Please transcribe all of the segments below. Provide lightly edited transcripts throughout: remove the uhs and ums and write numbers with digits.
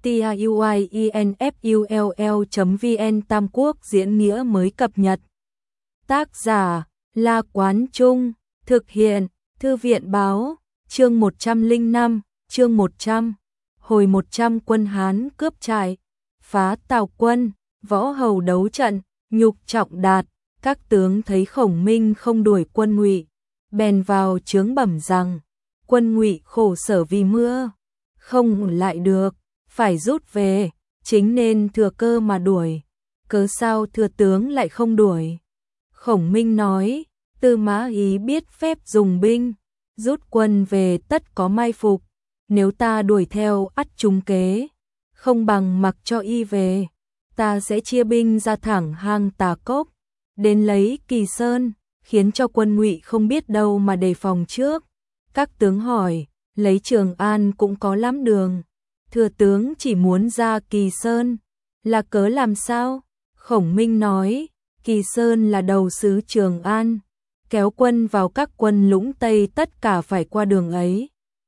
tiuinfull.vn Tam Quốc diễn nghĩa mới cập nhật. Tác giả La Quán Trung, thực hiện Thư viện Báo, chương 105, chương 100. Hồi 100 quân Hán cướp trại, phá Tào quân, võ hầu đấu trận, nhục Trọng Đạt, các tướng thấy Khổng Minh không đuổi quân Ngụy, bèn vào chướng bẩm rằng: quân Ngụy khổ sở vì mưa, không lại được, phải rút về, chính nên thừa cơ mà đuổi, cớ sao thừa tướng lại không đuổi? Khổng Minh nói: Tư Mã Ý biết phép dùng binh, rút quân về tất có mai phục, nếu ta đuổi theo ắt trúng kế, không bằng mặc cho y về, ta sẽ chia binh ra thẳng hang Tà Cốc, đến lấy Kỳ Sơn, khiến cho quân Ngụy không biết đâu mà đề phòng trước. Các tướng hỏi: lấy Trường An cũng có lắm đường, thừa tướng chỉ muốn ra Kỳ Sơn, là cớ làm sao? Khổng Minh nói: Kỳ Sơn là đầu xứ Trường An, kéo quân vào các quân lũng Tây tất cả phải qua đường ấy.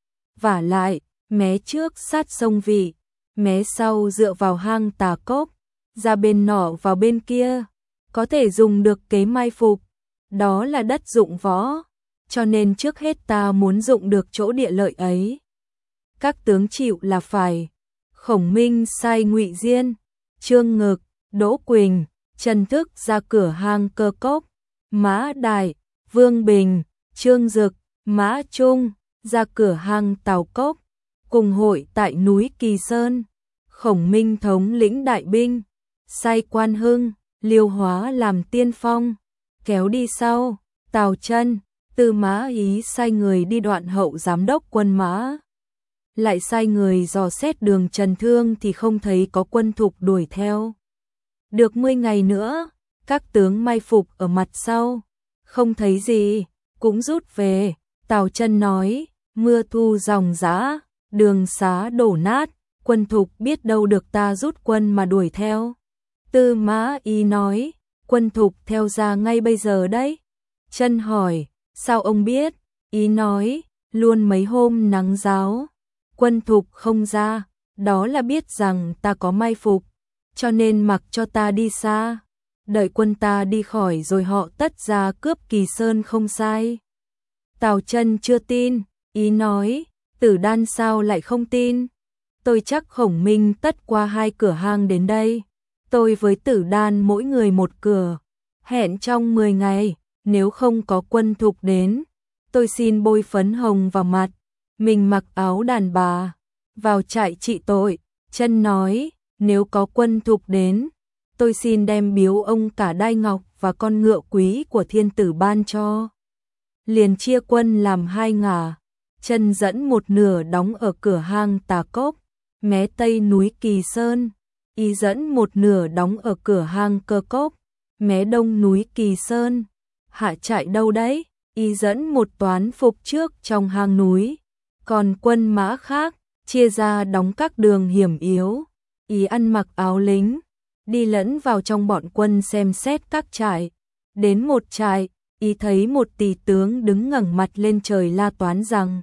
Vả lại, mé trước sát sông Vị, mé sau dựa vào hang Tà Cốc, ra bên nọ vào bên kia, có thể dùng được kế mai phục, đó là đất dụng võ, cho nên trước hết ta muốn dụng được chỗ địa lợi ấy. Các tướng chịu là phải. Khổng Minh sai Ngụy Diên, Trương Ngực, Đỗ Quỳnh, Trần Thức ra cửa hang Cơ Cốc, Mã Đại, Vương Bình, Trương Dực, Mã Trung ra cửa hang Tào Cốc, cùng hội tại núi Kỳ Sơn. Khổng Minh thống lĩnh đại binh, sai Quan Hưng, Liêu Hóa làm tiên phong, kéo đi sau. Tào Chân, Tư Mã Ý sai người đi đoạn hậu giám đốc quân mã, lại sai người dò xét đường Trần Thương thì không thấy có quân thục đuổi theo. Được 10 ngày nữa, các tướng mai phục ở mặt sau, không thấy gì, cũng rút về. Tào Chân nói: mưa thu ròng rã, đường xá đổ nát, quân thục biết đâu được ta rút quân mà đuổi theo. Tư Mã Ý nói: quân thục theo ra ngay bây giờ đấy. Chân hỏi: sao ông biết? Ý nói: luôn mấy hôm nắng ráo, quân thục không ra, đó là biết rằng ta có mai phục, cho nên mặc cho ta đi xa, đợi quân ta đi khỏi rồi họ tất ra cướp Kỳ Sơn không sai. Tào Chân chưa tin, Ý nói: Tử Đan sao lại không tin? Tôi chắc Khổng Minh tất qua 2 cửa hang đến đây, tôi với Tử Đan mỗi người một cửa, hẹn trong 10 ngày, nếu không có quân thục đến, tôi xin bôi phấn hồng vào mặt, mình mặc áo đàn bà, vào trại trị tội. Chân nói: nếu có quân thục đến, tôi xin đem biếu ông cả đai ngọc và con ngựa quý của thiên tử ban cho. Liền chia quân làm 2 ngả, Chân dẫn một nửa đóng ở cửa hang Tà Cốc, mé tây núi Kỳ Sơn, Ý dẫn một nửa đóng ở cửa hang Cơ Cốc, mé đông núi Kỳ Sơn. Hạ trại đâu đấy? Ý dẫn một toán phục trước trong hang núi, còn quân mã khác chia ra đóng các đường hiểm yếu. Ý ăn mặc áo lính, đi lẫn vào trong bọn quân xem xét các trại. Đến một trại, Ý thấy một tỳ tướng đứng ngẩng mặt lên trời la toán rằng: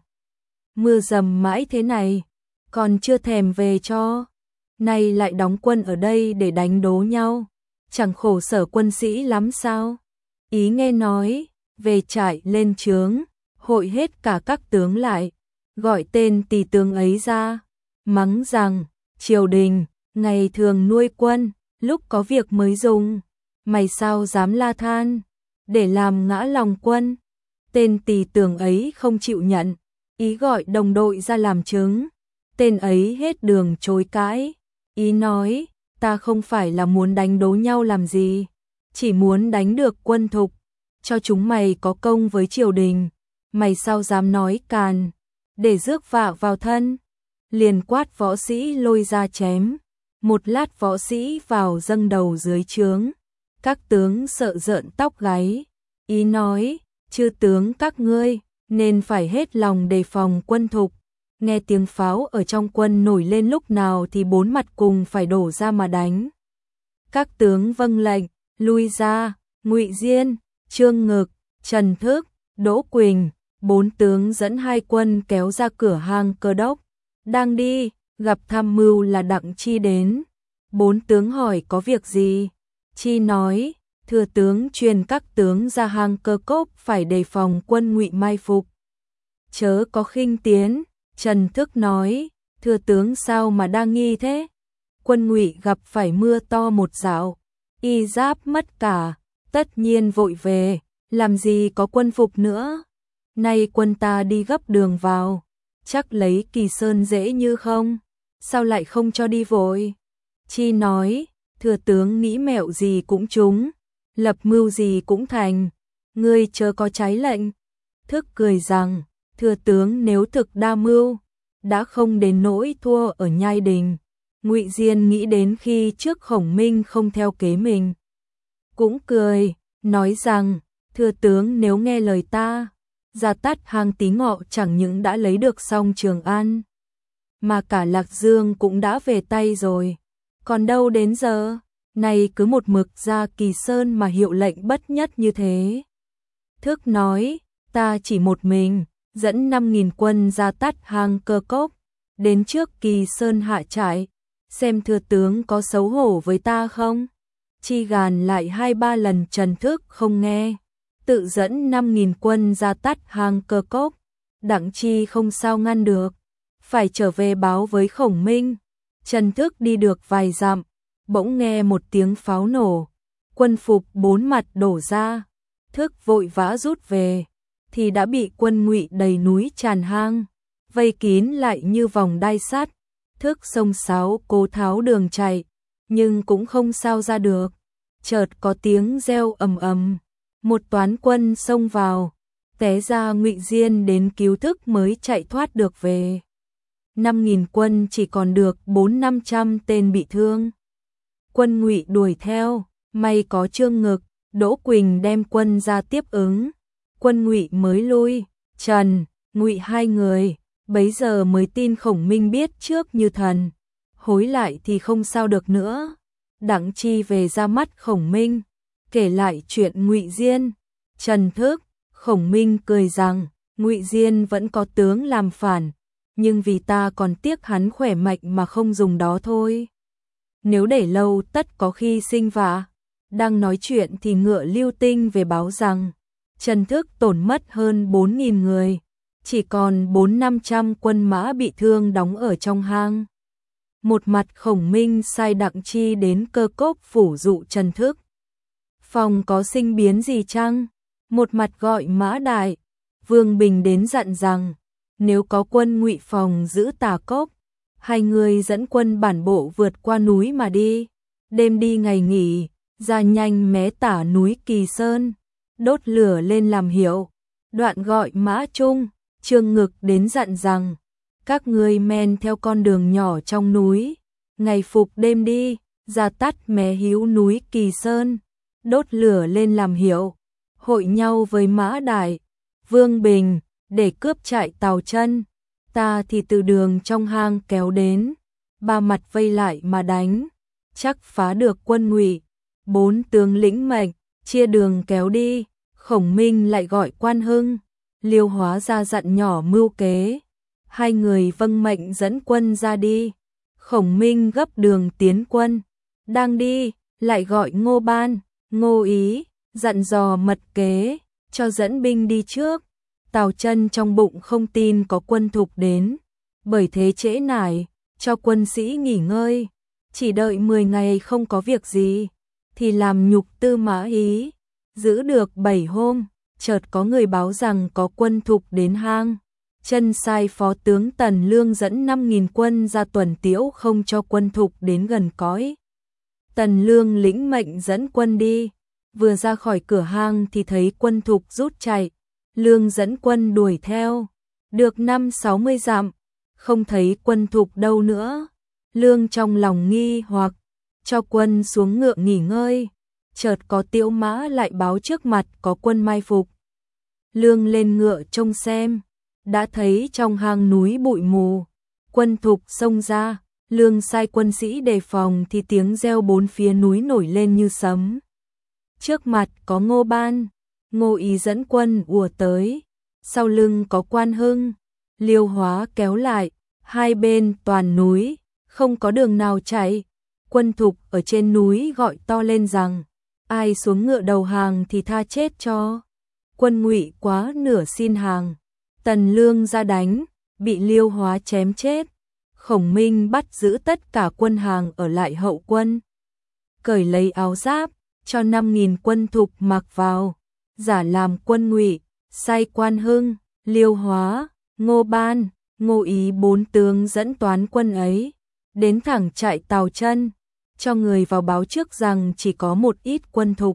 mưa dầm mãi thế này, còn chưa thèm về cho, nay lại đóng quân ở đây để đánh đố nhau, chẳng khổ sở quân sĩ lắm sao? Ý nghe nói, về trại lên trướng, hội hết cả các tướng lại, gọi tên tỳ tướng ấy ra, mắng rằng: triều đình ngày thường nuôi quân, lúc có việc mới dùng, mày sao dám la than, để làm ngã lòng quân? Tên tỳ tướng ấy không chịu nhận, Ý gọi đồng đội ra làm chứng, tên ấy hết đường chối cãi. Ý nói: ta không phải là muốn đánh đố nhau làm gì, chỉ muốn đánh được quân thục, cho chúng mày có công với triều đình, mày sao dám nói càn, để rước vạ vào thân? Liền quát võ sĩ lôi ra chém. Một lát võ sĩ vào dâng đầu dưới trướng, các tướng sợ rợn tóc gáy. Ý nói: chư tướng các ngươi nên phải hết lòng đề phòng quân thục, nghe tiếng pháo ở trong quân nổi lên lúc nào thì 4 mặt cùng phải đổ ra mà đánh. Các tướng vâng lệnh, lui ra. Ngụy Diên, Trương Ngực, Trần Thức, Đỗ Quỳnh, 4 tướng dẫn 2 quân kéo ra cửa hang Cơ Đốc. Đang đi, gặp tham mưu là Đặng Chi đến. Bốn tướng hỏi có việc gì? Chi nói, thừa tướng truyền các tướng ra hang Cơ Cốc phải đề phòng quân Ngụy mai phục. Chớ có khinh tiến. Trần Thức nói, thừa tướng sao mà đa nghi thế? Quân Ngụy gặp phải mưa to một dạo, y giáp mất cả, tất nhiên vội về, làm gì có quân phục nữa. Nay quân ta đi gấp đường vào, chắc lấy Kỳ Sơn dễ như không, sao lại không cho đi vội? Chi nói, thừa tướng nghĩ mẹo gì cũng trúng, lập mưu gì cũng thành, ngươi chớ có trái lệnh. Thức cười rằng, thừa tướng nếu thực đa mưu, đã không đến nỗi thua ở Nhai Đình. Ngụy Diên nghĩ đến khi trước Khổng Minh không theo kế mình, cũng cười, nói rằng, thừa tướng nếu nghe lời ta, ra tắt hang Tí Ngọ chẳng những đã lấy được xong Trường An, mà cả Lạc Dương cũng đã về tay rồi. Còn đâu đến giờ, này cứ một mực ra Kỳ Sơn mà hiệu lệnh bất nhất như thế. Thức nói, ta chỉ một mình, dẫn 5.000 quân ra tắt hang Cơ Cốc, đến trước Kỳ Sơn hạ trại, xem thừa tướng có xấu hổ với ta không? Chi gàn lại 2-3 lần Trần Thức không nghe, tự dẫn 5.000 quân ra tắt hang Cơ Cốc, Đặng Chi không sao ngăn được, phải trở về báo với Khổng Minh. Trần Thức đi được vài dặm, bỗng nghe một tiếng pháo nổ, quân phục 4 mặt đổ ra, Thức vội vã rút về, thì đã bị quân Ngụy đầy núi tràn hang, vây kín lại như vòng đai sắt. Thức xông xáo cố tháo đường chạy, nhưng cũng không sao ra được. Chợt có tiếng reo ầm ầm, một toán quân xông vào, té ra Ngụy Diên đến cứu Thức mới chạy thoát được về. 5.000 quân chỉ còn được 400-500 tên bị thương. Quân Ngụy đuổi theo, may có Trương Ngực, Đỗ Quỳnh đem quân ra tiếp ứng, quân Ngụy mới lui. Trần, Ngụy hai người bấy giờ mới tin Khổng Minh biết trước như thần, hối lại thì không sao được nữa. Đặng Chi về ra mắt Khổng Minh, kể lại chuyện Ngụy Diên. Trần Thức, Khổng Minh cười rằng, Ngụy Diên vẫn có tướng làm phản, nhưng vì ta còn tiếc hắn khỏe mạnh mà không dùng đó thôi. Nếu để lâu tất có khi sinh vạ. Đang nói chuyện thì Ngựa Lưu Tinh về báo rằng, Trần Thức tổn mất hơn 4.000 người, chỉ còn 400-500 quân mã bị thương đóng ở trong hang. Một mặt Khổng Minh sai Đặng Chi đến Cơ Cốc phủ dụ Trần Thức, phòng có sinh biến gì chăng? Một mặt gọi Mã Đại, Vương Bình đến dặn rằng, nếu có quân Ngụy phòng giữ Tà Cốc, hai người dẫn quân bản bộ vượt qua núi mà đi, đêm đi ngày nghỉ, ra nhanh mé tả núi Kỳ Sơn, đốt lửa lên làm hiệu. Đoạn gọi Mã Trung, Trương Ngực đến dặn rằng, các ngươi men theo con đường nhỏ trong núi, ngày phục đêm đi, ra tắt mé hữu núi Kỳ Sơn, đốt lửa lên làm hiệu, hội nhau với Mã Đại, Vương Bình, để cướp trại Tào Chân. Ta thì từ đường trong hang kéo đến, ba mặt vây lại mà đánh, chắc phá được quân Ngụy. 4 tướng lĩnh mệnh, chia đường kéo đi. Khổng Minh lại gọi Quan Hưng, Liêu Hóa ra dặn nhỏ mưu kế. Hai người vâng mệnh dẫn quân ra đi. Khổng Minh gấp đường tiến quân, đang đi, lại gọi Ngô Ban, Ngô Ý, dặn dò mật kế, cho dẫn binh đi trước. Tào Chân trong bụng không tin có quân thục đến, bởi thế trễ nải, cho quân sĩ nghỉ ngơi, chỉ đợi 10 ngày không có việc gì, thì làm nhục Tư Mã Ý. Giữ được 7 hôm, chợt có người báo rằng có quân thục đến hang. Chân sai phó tướng Tần Lương dẫn 5.000 quân ra tuần tiễu không cho quân thục đến gần cõi. Tần Lương lĩnh mệnh dẫn quân đi, vừa ra khỏi cửa hang thì thấy quân thục rút chạy. Lương dẫn quân đuổi theo, được 50-60 dặm, không thấy quân thục đâu nữa. Lương trong lòng nghi hoặc, cho quân xuống ngựa nghỉ ngơi, chợt có Tiễu Mã lại báo trước mặt có quân mai phục. Lương lên ngựa trông xem, đã thấy trong hang núi bụi mù, quân thục xông ra. Lương sai quân sĩ đề phòng thì tiếng reo bốn phía núi nổi lên như sấm. Trước mặt có Ngô Ban, Ngô Ý dẫn quân ùa tới, sau lưng có Quan Hưng, Liêu Hóa kéo lại, hai bên toàn núi, không có đường nào chạy. Quân Thục ở trên núi gọi to lên rằng, ai xuống ngựa đầu hàng thì tha chết cho. Quân Ngụy quá nửa xin hàng. Tần Lương ra đánh, bị Liêu Hóa chém chết. Khổng Minh bắt giữ tất cả quân Hàng ở lại hậu quân. Cởi lấy áo giáp, cho 5.000 quân Thục mặc vào, giả làm quân Ngụy, sai Quan Hưng, Liêu Hóa, Ngô Ban, Ngô Ý 4 tướng dẫn toán quân ấy, đến thẳng trại Tào Chân, cho người vào báo trước rằng chỉ có một ít quân Thục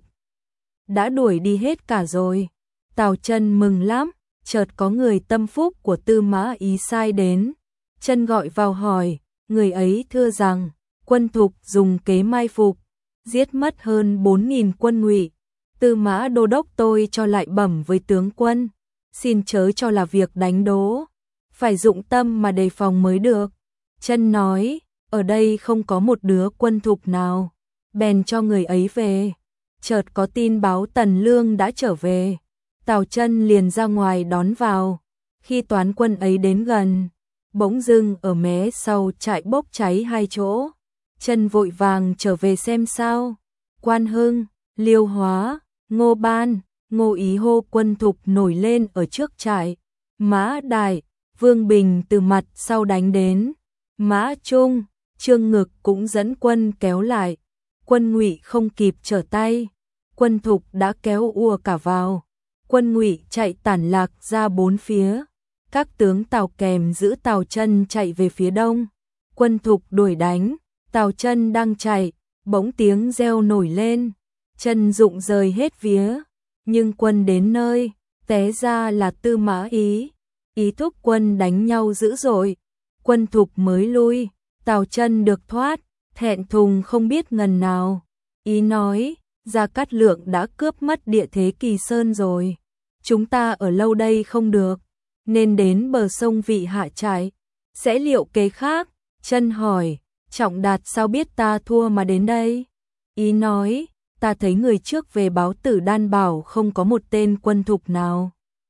đã đuổi đi hết cả rồi. Tào Chân mừng lắm, chợt có người tâm phúc của Tư Mã Ý sai đến. Chân gọi vào hỏi, người ấy thưa rằng, quân Thục dùng kế mai phục, giết mất hơn 4.000 quân Ngụy. Tư Mã đô đốc tôi cho lại bẩm với tướng quân, xin chớ cho là việc đánh đố, phải dụng tâm mà đề phòng mới được. Chân nói, ở đây không có một đứa quân Thục nào, bèn cho người ấy về. Chợt có tin báo Tần Lương đã trở về. Tào Chân liền ra ngoài đón vào. Khi toán quân ấy đến gần, bỗng dưng ở mé sau trại bốc cháy 2 chỗ. Chân vội vàng trở về xem sao. Quan Hưng, Liêu Hóa, Ngô Ban, Ngô Ý hô quân Thục nổi lên ở trước trại. Mã Đại, Vương Bình từ mặt sau đánh đến. Mã Trung, Trương Ngực cũng dẫn quân kéo lại. Quân Ngụy không kịp trở tay, quân Thục đã kéo ùa cả vào. Quân Ngụy chạy tản lạc ra 4 phía. Các tướng Tào kèm giữ Tào Chân chạy về phía đông. Quân Thục đuổi đánh, Tào Chân đang chạy, bỗng tiếng reo nổi lên. Chân dụng rời hết vía, nhưng quân đến nơi, té ra là Tư Mã Ý. Ý thúc quân đánh nhau dữ dội, quân Thục mới lui. Tào Chân được thoát, thẹn thùng không biết ngần nào. Ý nói, Gia Cát Lượng đã cướp mất địa thế Kỳ Sơn rồi. Chúng ta ở lâu đây không được, nên đến bờ sông Vị hạ trại. Sẽ liệu kế khác? Chân hỏi, Trọng Đạt sao biết ta thua mà đến đây? Ý nói, ta thấy người trước về báo Tử Đan bảo không có một tên quân Thục nào.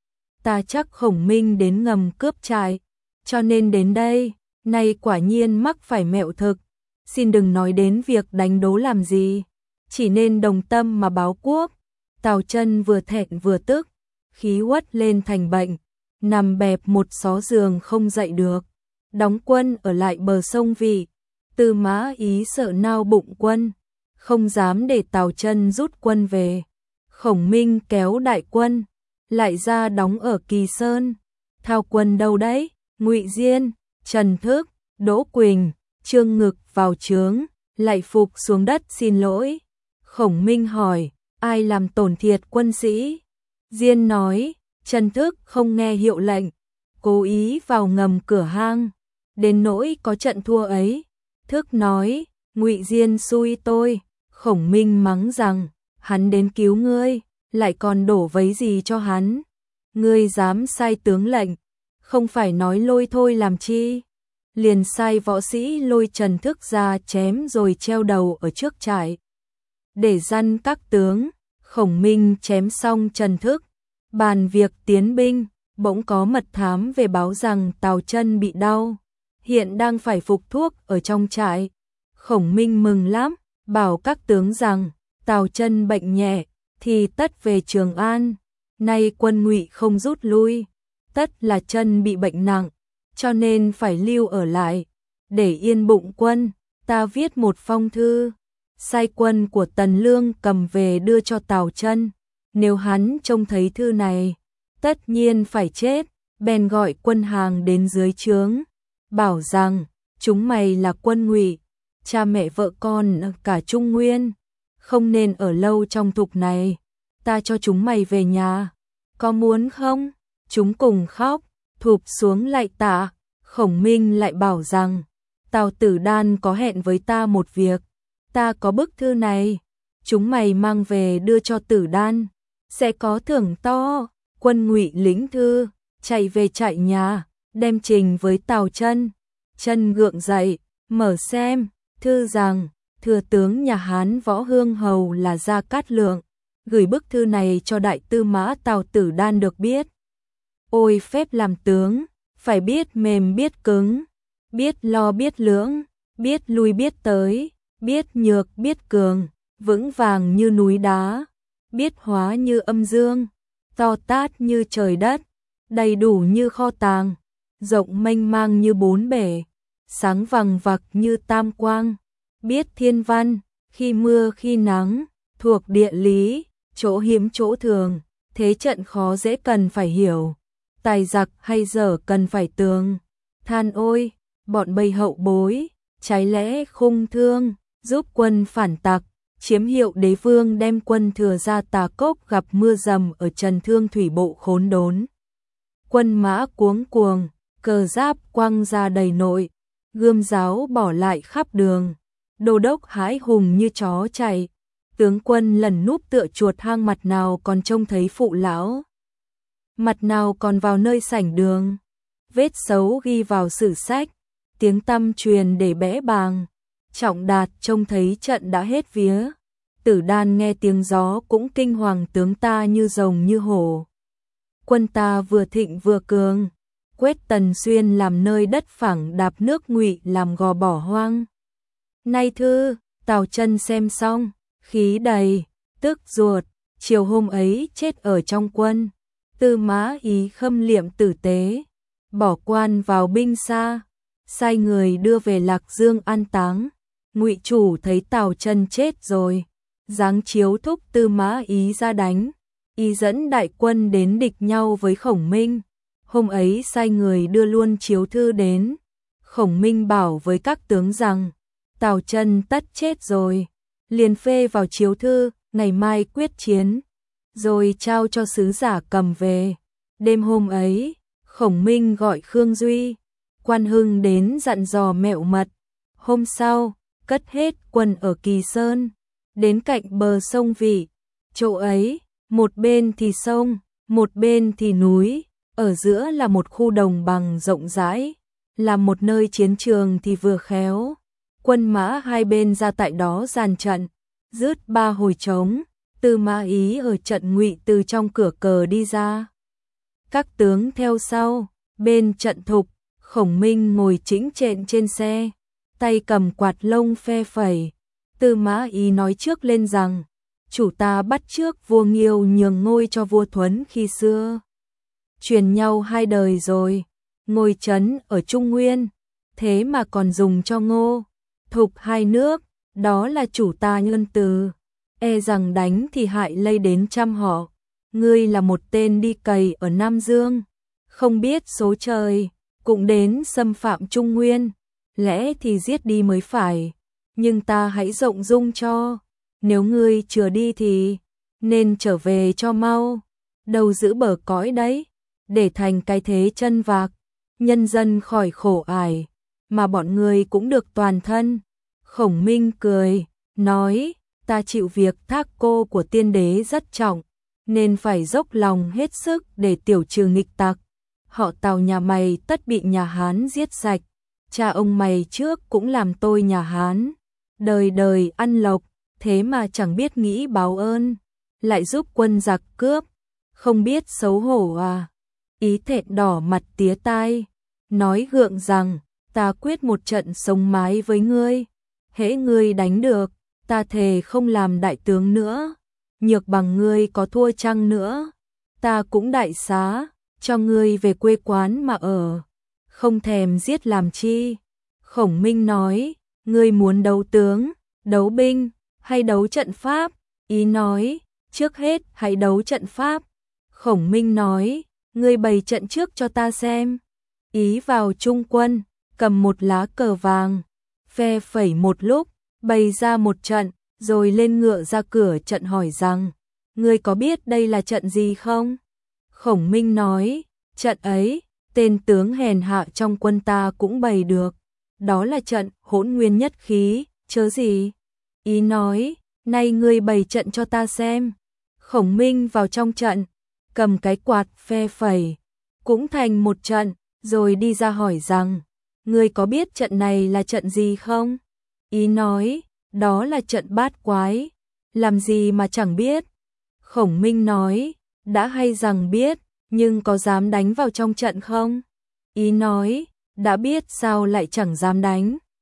Ta chắc Khổng Minh đến ngầm cướp trại, cho nên đến đây. Nay quả nhiên mắc phải mẹo thực. Xin đừng nói đến việc đánh đố làm gì, chỉ nên đồng tâm mà báo quốc. Tào Chân vừa thẹn vừa tức, khí uất lên thành bệnh, nằm bẹp một xó giường không dậy được. Đóng quân ở lại bờ sông Vị. Tư Mã Ý sợ nao bụng quân, không dám để Tào Chân rút quân về. Khổng Minh kéo đại quân lại ra đóng ở Kỳ Sơn. Thao quân đâu đấy? Ngụy Diên, Trần Thức, Đỗ Quỳnh, Trương Ngực vào trướng, lại phục xuống đất xin lỗi. Khổng Minh hỏi, ai làm tổn thiệt quân sĩ? Diên nói, Trần Thức không nghe hiệu lệnh, cố ý vào ngầm cửa hang, đến nỗi có trận thua ấy. Thức nói, Ngụy Diên xui tôi. Khổng Minh mắng rằng, hắn đến cứu ngươi, lại còn đổ vấy gì cho hắn. Ngươi dám sai tướng lệnh, không phải nói lôi thôi làm chi. Liền sai võ sĩ lôi Trần Thức ra chém rồi treo đầu ở trước trại. Để răn các tướng, Khổng Minh chém xong Trần Thức, bàn việc tiến binh, bỗng có mật thám về báo rằng Tào Chân bị đau, hiện đang phải phục thuốc ở trong trại. Khổng Minh mừng lắm, bảo các tướng rằng Tào Chân bệnh nhẹ thì tất về Trường An. Nay quân Ngụy không rút lui, tất là Chân bị bệnh nặng, cho nên phải lưu ở lại. Để yên bụng quân, ta viết một phong thư, sai quân của Tần Lương cầm về đưa cho Tào Chân. Nếu hắn trông thấy thư này, tất nhiên phải chết. Bèn gọi quân Hàng đến dưới trướng, bảo rằng chúng mày là quân Ngụy, cha mẹ vợ con cả Trung Nguyên, không nên ở lâu trong Thục này. Ta cho chúng mày về nhà, có muốn không? Chúng cùng khóc, thụp xuống lại tạ. Khổng Minh lại bảo rằng, Tào Tử Đan có hẹn với ta một việc, ta có bức thư này, chúng mày mang về đưa cho Tử Đan, sẽ có thưởng to. Quân Ngụy lĩnh thư, chạy về trại nhà, đem trình với Tào Chân. Chân gượng dậy, mở xem, thư rằng, thừa tướng nhà Hán Võ Hương Hầu là Gia Cát Lượng, gửi bức thư này cho đại tư mã Tào Tử Đan được biết. Ôi phép làm tướng, phải biết mềm biết cứng, biết lo biết lưỡng, biết lui biết tới, biết nhược biết cường, vững vàng như núi đá, biết hóa như âm dương, to tát như trời đất, đầy đủ như kho tàng, rộng mênh mang như bốn bể, sáng vằng vặc như tam quang, biết thiên văn, khi mưa khi nắng, thuộc địa lý, chỗ hiếm chỗ thường, thế trận khó dễ cần phải hiểu, tài giặc hay dở cần phải tường. Than ôi, bọn Bầy hậu bối, trái lẽ khung thương, giúp quân phản tặc, chiếm hiệu đế vương đem quân thừa ra Tà Cốc gặp mưa dầm ở Trần Thương thủy bộ khốn đốn. Quân mã cuống cuồng, cờ giáp quăng ra đầy nội, gươm giáo bỏ lại khắp đường, đô đốc hãi hùng như chó chạy, tướng quân lần núp tựa chuột hang mặt nào còn trông thấy phụ lão. Mặt nào còn vào nơi sảnh đường, vết xấu ghi vào sử sách, tiếng tăm truyền để bẽ bàng, Trọng Đạt trông thấy trận đã hết vía, Tử Đan nghe tiếng gió cũng kinh hoàng tướng ta như rồng như hổ. Quân ta vừa thịnh vừa cường, quét Tần Xuyên làm nơi đất phẳng đạp nước Ngụy làm gò bỏ hoang. Nay thư, Tào Chân xem xong, khí đầy, tức ruột, chiều hôm ấy chết ở trong quân, Tư Mã Ý khâm liệm tử tế, bỏ quan vào binh xa, sai người đưa về Lạc Dương an táng. Ngụy chủ thấy Tào Chân chết rồi, giáng chiếu thúc Tư Mã Ý ra đánh, y dẫn đại quân đến địch nhau với Khổng Minh. Hôm ấy sai người đưa luôn chiếu thư đến, Khổng Minh bảo với các tướng rằng Tào Chân tất chết rồi, liền phê vào chiếu thư, ngày mai quyết chiến, rồi trao cho sứ giả cầm về. Đêm hôm ấy, Khổng Minh gọi Khương Duy, Quan Hưng đến dặn dò mẹo mật. Hôm sau, cất hết quân ở Kỳ Sơn, đến cạnh bờ sông Vị. Chỗ ấy, một bên thì sông, một bên thì núi, ở giữa là một khu đồng bằng rộng rãi, là một nơi chiến trường thì vừa khéo. Quân mã hai bên ra tại đó dàn trận, rứt 3 hồi trống, Tư Mã Ý ở trận Ngụy từ trong cửa cờ đi ra. Các tướng theo sau, bên trận thục, Khổng Minh ngồi chĩnh chện trên xe, tay cầm quạt lông phe phẩy. Tư Mã Ý nói trước lên rằng, chủ ta bắt trước vua Nghiêu nhường ngôi cho vua Thuấn khi xưa. Truyền nhau 2 đời rồi, ngôi trấn ở Trung Nguyên, thế mà còn dùng cho Ngô, Thục 2 nước, đó là chủ ta nhân từ. E rằng đánh thì hại lây đến trăm họ. Ngươi là một tên đi cày ở Nam Dương, không biết số trời, cũng đến xâm phạm Trung Nguyên, lẽ thì giết đi mới phải, nhưng ta hãy rộng dung cho, nếu ngươi chưa đi thì nên trở về cho mau, đầu giữ bờ cõi đấy, để thành cái thế chân vạc, nhân dân khỏi khổ ải, mà bọn ngươi cũng được toàn thân. Khổng Minh cười, nói, ta chịu việc thác cô của tiên đế rất trọng, nên phải dốc lòng hết sức để tiểu trừ nghịch tặc. Họ Tào nhà mày tất bị nhà Hán giết sạch, cha ông mày trước cũng làm tôi nhà Hán, đời đời ăn lộc, thế mà chẳng biết nghĩ báo ơn, lại giúp quân giặc cướp, không biết xấu hổ à. Ý thẹn đỏ mặt tía tai, nói gượng rằng, ta quyết một trận sống mái với ngươi, hễ ngươi đánh được, ta thề không làm đại tướng nữa, nhược bằng ngươi có thua chăng nữa, ta cũng đại xá, cho ngươi về quê quán mà ở, không thèm giết làm chi. Khổng Minh nói, ngươi muốn đấu tướng, đấu binh, hay đấu trận pháp? Ý nói, trước hết hãy đấu trận pháp. Khổng Minh nói, ngươi bày trận trước cho ta xem. Ý vào trung quân, cầm một lá cờ vàng, phe phẩy một lúc, bày ra một trận, rồi lên ngựa ra cửa trận hỏi rằng, ngươi có biết đây là trận gì không? Khổng Minh nói, trận ấy, tên tướng hèn hạ trong quân ta cũng bày được, đó là trận Hỗn Nguyên Nhất Khí, chớ gì? Ý nói, nay ngươi bày trận cho ta xem. Khổng Minh vào trong trận, cầm cái quạt phe phẩy, cũng thành một trận, rồi đi ra hỏi rằng, ngươi có biết trận này là trận gì không? Ý nói, đó là trận bát quái, làm gì mà chẳng biết. Khổng Minh nói, đã hay rằng biết, nhưng có dám đánh vào trong trận không? Ý nói, đã biết sao lại chẳng dám đánh.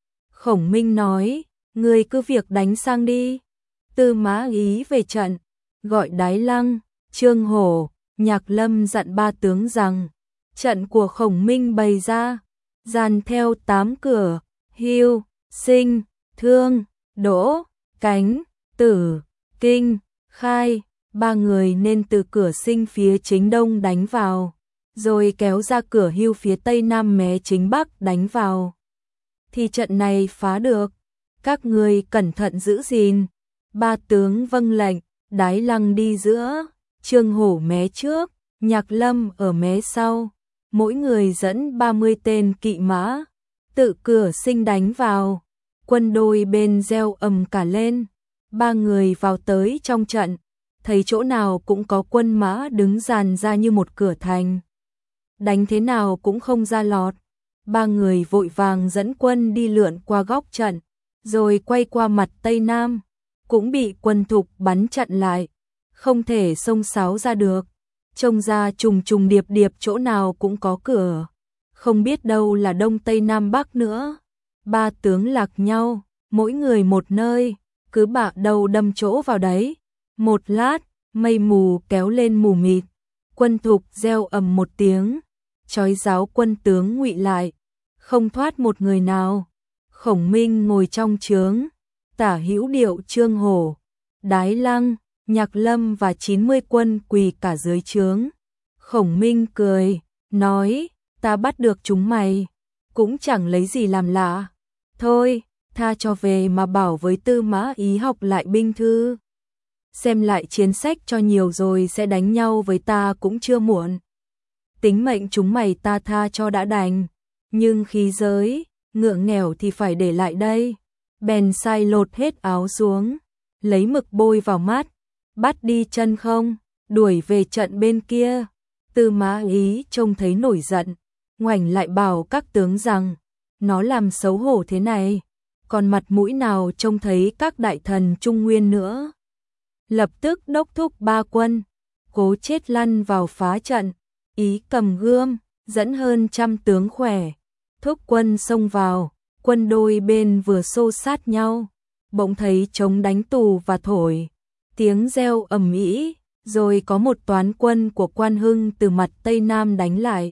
Khổng Minh nói, người cứ việc đánh sang đi. Tư Mã Ý về trận, gọi Đái Lăng, Trương Hổ, Nhạc Lâm dặn ba tướng rằng, trận của Khổng Minh bày ra, dàn theo 8 cửa, Hưu, Sinh, Thương, Đỗ, Cánh, Tử, Kinh, Khai, 3 người nên từ cửa Sinh phía chính đông đánh vào, rồi kéo ra cửa Hưu phía tây nam mé chính bắc đánh vào. Thì trận này phá được, các người cẩn thận giữ gìn. Ba tướng vâng lệnh, Đái Lăng đi giữa, Trương Hổ mé trước, Nhạc Lâm ở mé sau, mỗi người dẫn 30 tên kỵ mã, tự cửa Sinh đánh vào. Quân đôi bên reo ầm cả lên, 3 người vào tới trong trận, thấy chỗ nào cũng có quân mã đứng dàn ra như một cửa thành. Đánh thế nào cũng không ra lọt, 3 người vội vàng dẫn quân đi lượn qua góc trận, rồi quay qua mặt Tây Nam, cũng bị quân Thục bắn chặn lại, không thể xông xáo ra được. Trông ra trùng trùng điệp điệp chỗ nào cũng có cửa, không biết đâu là Đông Tây Nam Bắc nữa. 3 tướng lạc nhau, mỗi người một nơi, cứ bạ đầu đâm chỗ vào đấy. Một lát, mây mù kéo lên mù mịt, quân Thục reo ầm một tiếng, trói giáo quân tướng Ngụy lại, không thoát một người nào. Khổng Minh ngồi trong trướng, tả hữu điệu Trương Hổ, Đái Lăng, Nhạc Lâm và 90 quân quỳ cả dưới trướng. Khổng Minh cười, nói, ta bắt được chúng mày, cũng chẳng lấy gì làm lạ. Thôi, tha cho về mà bảo với Tư Mã Ý học lại binh thư. Xem lại chiến sách cho nhiều rồi sẽ đánh nhau với ta cũng chưa muộn. Tính mệnh chúng mày ta tha cho đã đành, nhưng khí giới, ngựa nghèo thì phải để lại đây. Bèn sai lột hết áo xuống, lấy mực bôi vào mắt, bắt đi chân không, đuổi về trận bên kia. Tư Mã Ý trông thấy nổi giận, ngoảnh lại bảo các tướng rằng, nó làm xấu hổ thế này, còn mặt mũi nào trông thấy các đại thần Trung Nguyên nữa. Lập tức đốc thúc 3 quân, cố chết lăn vào phá trận. Ý cầm gươm, dẫn hơn 100 tướng khỏe, thúc quân xông vào. Quân đôi bên vừa xô sát nhau, bỗng thấy trống đánh tù và thổi, tiếng reo ầm ĩ, rồi có một toán quân của Quan Hưng từ mặt Tây Nam đánh lại.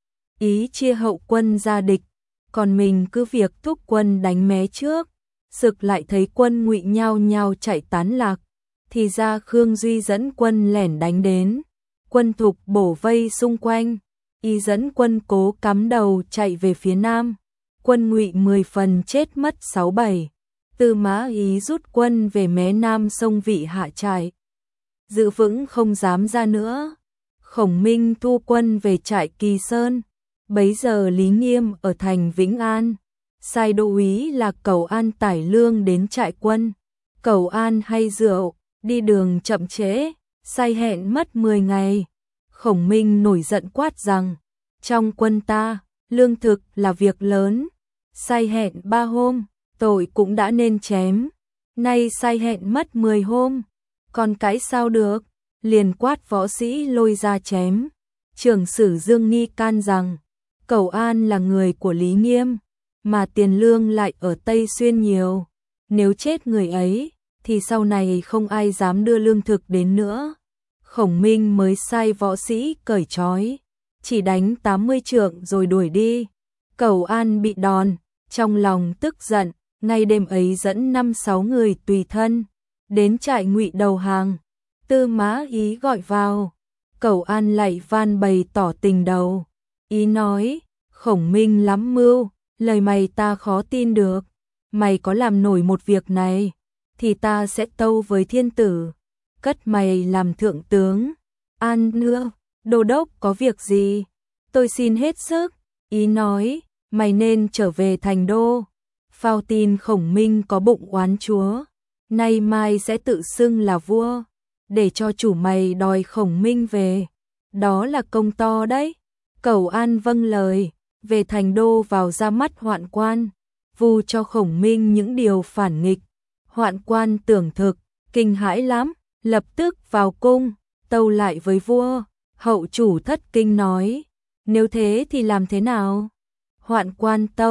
Ý chia hậu quân ra địch, còn mình cứ việc thúc quân đánh mé trước. Sực lại thấy quân Ngụy nhao nhao chạy tán lạc, thì ra Khương Duy dẫn quân lẻn đánh đến. Quân Thục bổ vây xung quanh, y dẫn quân Cố cắm đầu chạy về phía nam. Quân Ngụy 10 phần chết mất 6-7. Tư Mã Ý rút quân về mé nam sông Vị hạ trại, giữ vững không dám ra nữa. Khổng Minh thu quân về trại Kỳ Sơn. Bấy giờ Lý Nghiêm ở thành Vĩnh An, sai đô úy là Cẩu An tải lương đến trại quân. Cẩu An hay rượu, đi đường chậm trễ, sai hẹn mất 10 ngày. Khổng Minh nổi giận quát rằng, trong quân ta, lương thực là việc lớn, sai hẹn 3 hôm, tội cũng đã nên chém. Nay sai hẹn mất 10 hôm, còn cãi sao được, liền quát võ sĩ lôi ra chém. Trưởng sử Dương Nghi can rằng, Cẩu An là người của Lý Nghiêm, mà tiền lương lại ở Tây Xuyên nhiều. Nếu chết người ấy, thì sau này không ai dám đưa lương thực đến nữa. Khổng Minh mới sai võ sĩ cởi trói, chỉ đánh 80 trượng rồi đuổi đi. Cẩu An bị đòn, trong lòng tức giận, ngay đêm ấy dẫn 5-6 người tùy thân đến trại Ngụy đầu hàng. Tư Mã Ý gọi vào, Cẩu An lạy van bày tỏ tình đầu. Ý nói, Khổng Minh lắm mưu, lời mày ta khó tin được. Mày có làm nổi một việc này, thì ta sẽ tâu với thiên tử, cất mày làm thượng tướng. An nữa, đô đốc có việc gì? Tôi xin hết sức. Ý nói, mày nên trở về thành đô. Phao tin Khổng Minh có bụng oán chúa, nay mai sẽ tự xưng là vua, để cho chủ mày đòi Khổng Minh về. Đó là công to đấy. Cẩu An vâng lời, về thành đô vào ra mắt Hoạn Quan, vu cho Khổng Minh những điều phản nghịch. Hoạn Quan tưởng thực, kinh hãi lắm, lập tức vào cung, tâu lại với vua. Hậu chủ thất kinh nói, nếu thế thì làm thế nào? Hoạn Quan tâu,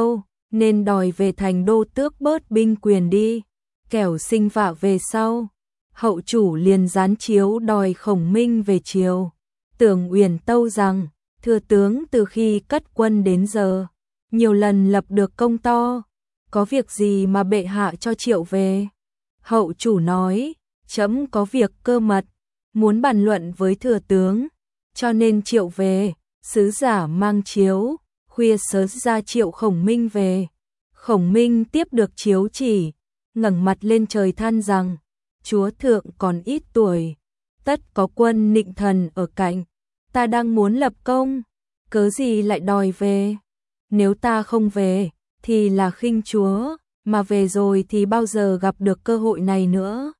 nên đòi về thành đô tước bớt binh quyền đi, kẻo sinh vạ về sau. Hậu chủ liền gián chiếu đòi Khổng Minh về triều. Tưởng Uyển tâu rằng, thừa tướng từ khi cất quân đến giờ, nhiều lần lập được công to, có việc gì mà bệ hạ cho triệu về? Hậu chủ nói, trẫm có việc cơ mật, muốn bàn luận với thừa tướng, cho nên triệu về. Sứ giả mang chiếu, khuya sớm ra triệu Khổng Minh về. Khổng Minh tiếp được chiếu chỉ, ngẩng mặt lên trời than rằng, chúa thượng còn ít tuổi, tất có quân Nịnh Thần ở cạnh, ta đang muốn lập công, cớ gì lại đòi về? Nếu ta không về, thì là khinh chúa, mà về rồi thì bao giờ gặp được cơ hội này nữa?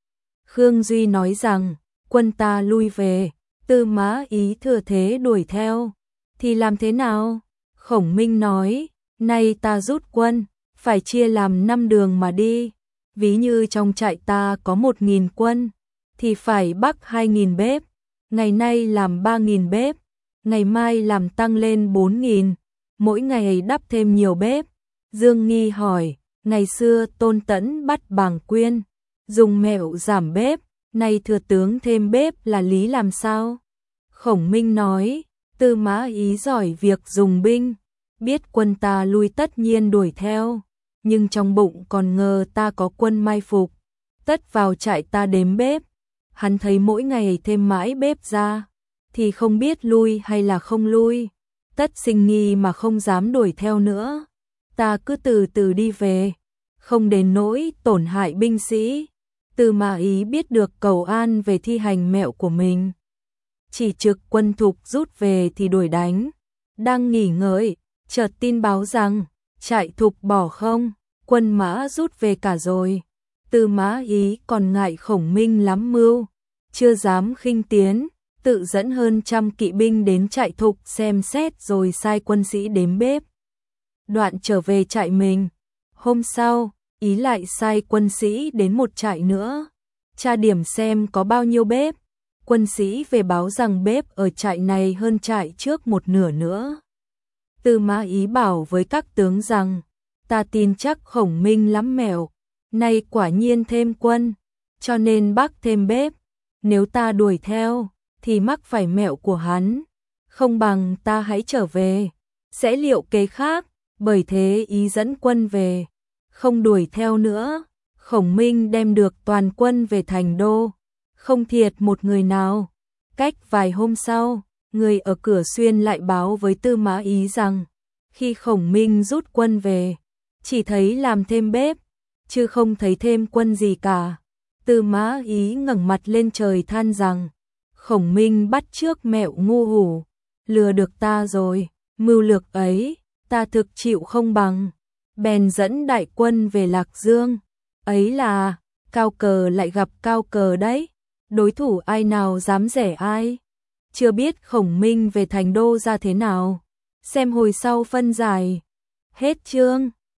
Khương Duy nói rằng, quân ta lui về, Tư Mã Ý thừa thế đuổi theo, thì làm thế nào? Khổng Minh nói, nay ta rút quân, phải chia làm 5 đường mà đi. Ví như trong trại ta có 1.000 quân, thì phải bắc 2.000 bếp, ngày nay làm 3.000 bếp, ngày mai làm tăng lên 4.000, mỗi ngày đắp thêm nhiều bếp. Dương Nghi hỏi, ngày xưa Tôn Tẫn bắt Bàng Quyên, dùng mẹo giảm bếp, nay thừa tướng thêm bếp là lý làm sao? Khổng Minh nói, Tư Mã Ý giỏi việc dùng binh, biết quân ta lui tất nhiên đuổi theo, nhưng trong bụng còn ngờ ta có quân mai phục, tất vào trại ta đếm bếp. Hắn thấy mỗi ngày thêm mãi bếp ra, thì không biết lui hay là không lui, tất sinh nghi mà không dám đuổi theo nữa. Ta cứ từ từ đi về, không đến nỗi tổn hại binh sĩ. Tư Mã Ý biết được cầu an về thi hành mẹo của mình, chỉ trực quân Thục rút về thì đuổi đánh. Đang nghỉ ngơi, chợt tin báo rằng trại Thục bỏ không, quân mã rút về cả rồi. Tư Mã Ý còn ngại Khổng Minh lắm mưu, chưa dám khinh tiến, tự dẫn hơn 100 kỵ binh đến trại Thục xem xét rồi sai quân sĩ đếm bếp. Đoạn trở về trại mình. Hôm sau, Ý lại sai quân sĩ đến một trại nữa, tra điểm xem có bao nhiêu bếp. Quân sĩ về báo rằng bếp ở trại này hơn trại trước một nửa nữa. Tư Mã Ý bảo với các tướng rằng, ta tin chắc Khổng Minh lắm mẹo, nay quả nhiên thêm quân, cho nên bắc thêm bếp. Nếu ta đuổi theo, thì mắc phải mẹo của hắn, không bằng ta hãy trở về, sẽ liệu kế khác. Bởi thế Ý dẫn quân về, không đuổi theo nữa. Khổng Minh đem được toàn quân về thành đô, không thiệt một người nào. Cách vài hôm sau, người ở Cửa Xuyên lại báo với Tư Mã Ý rằng, khi Khổng Minh rút quân về, chỉ thấy làm thêm bếp, chứ không thấy thêm quân gì cả. Tư Mã Ý ngẩng mặt lên trời than rằng, Khổng Minh bắt chước mẹo ngu hủ, lừa được ta rồi, mưu lược ấy, ta thực chịu không bằng. Bèn dẫn đại quân về Lạc Dương, ấy là, cao cờ lại gặp cao cờ đấy, đối thủ ai nào dám rẻ ai. Chưa biết Khổng Minh về thành đô ra thế nào, xem hồi sau phân giải. Hết chương.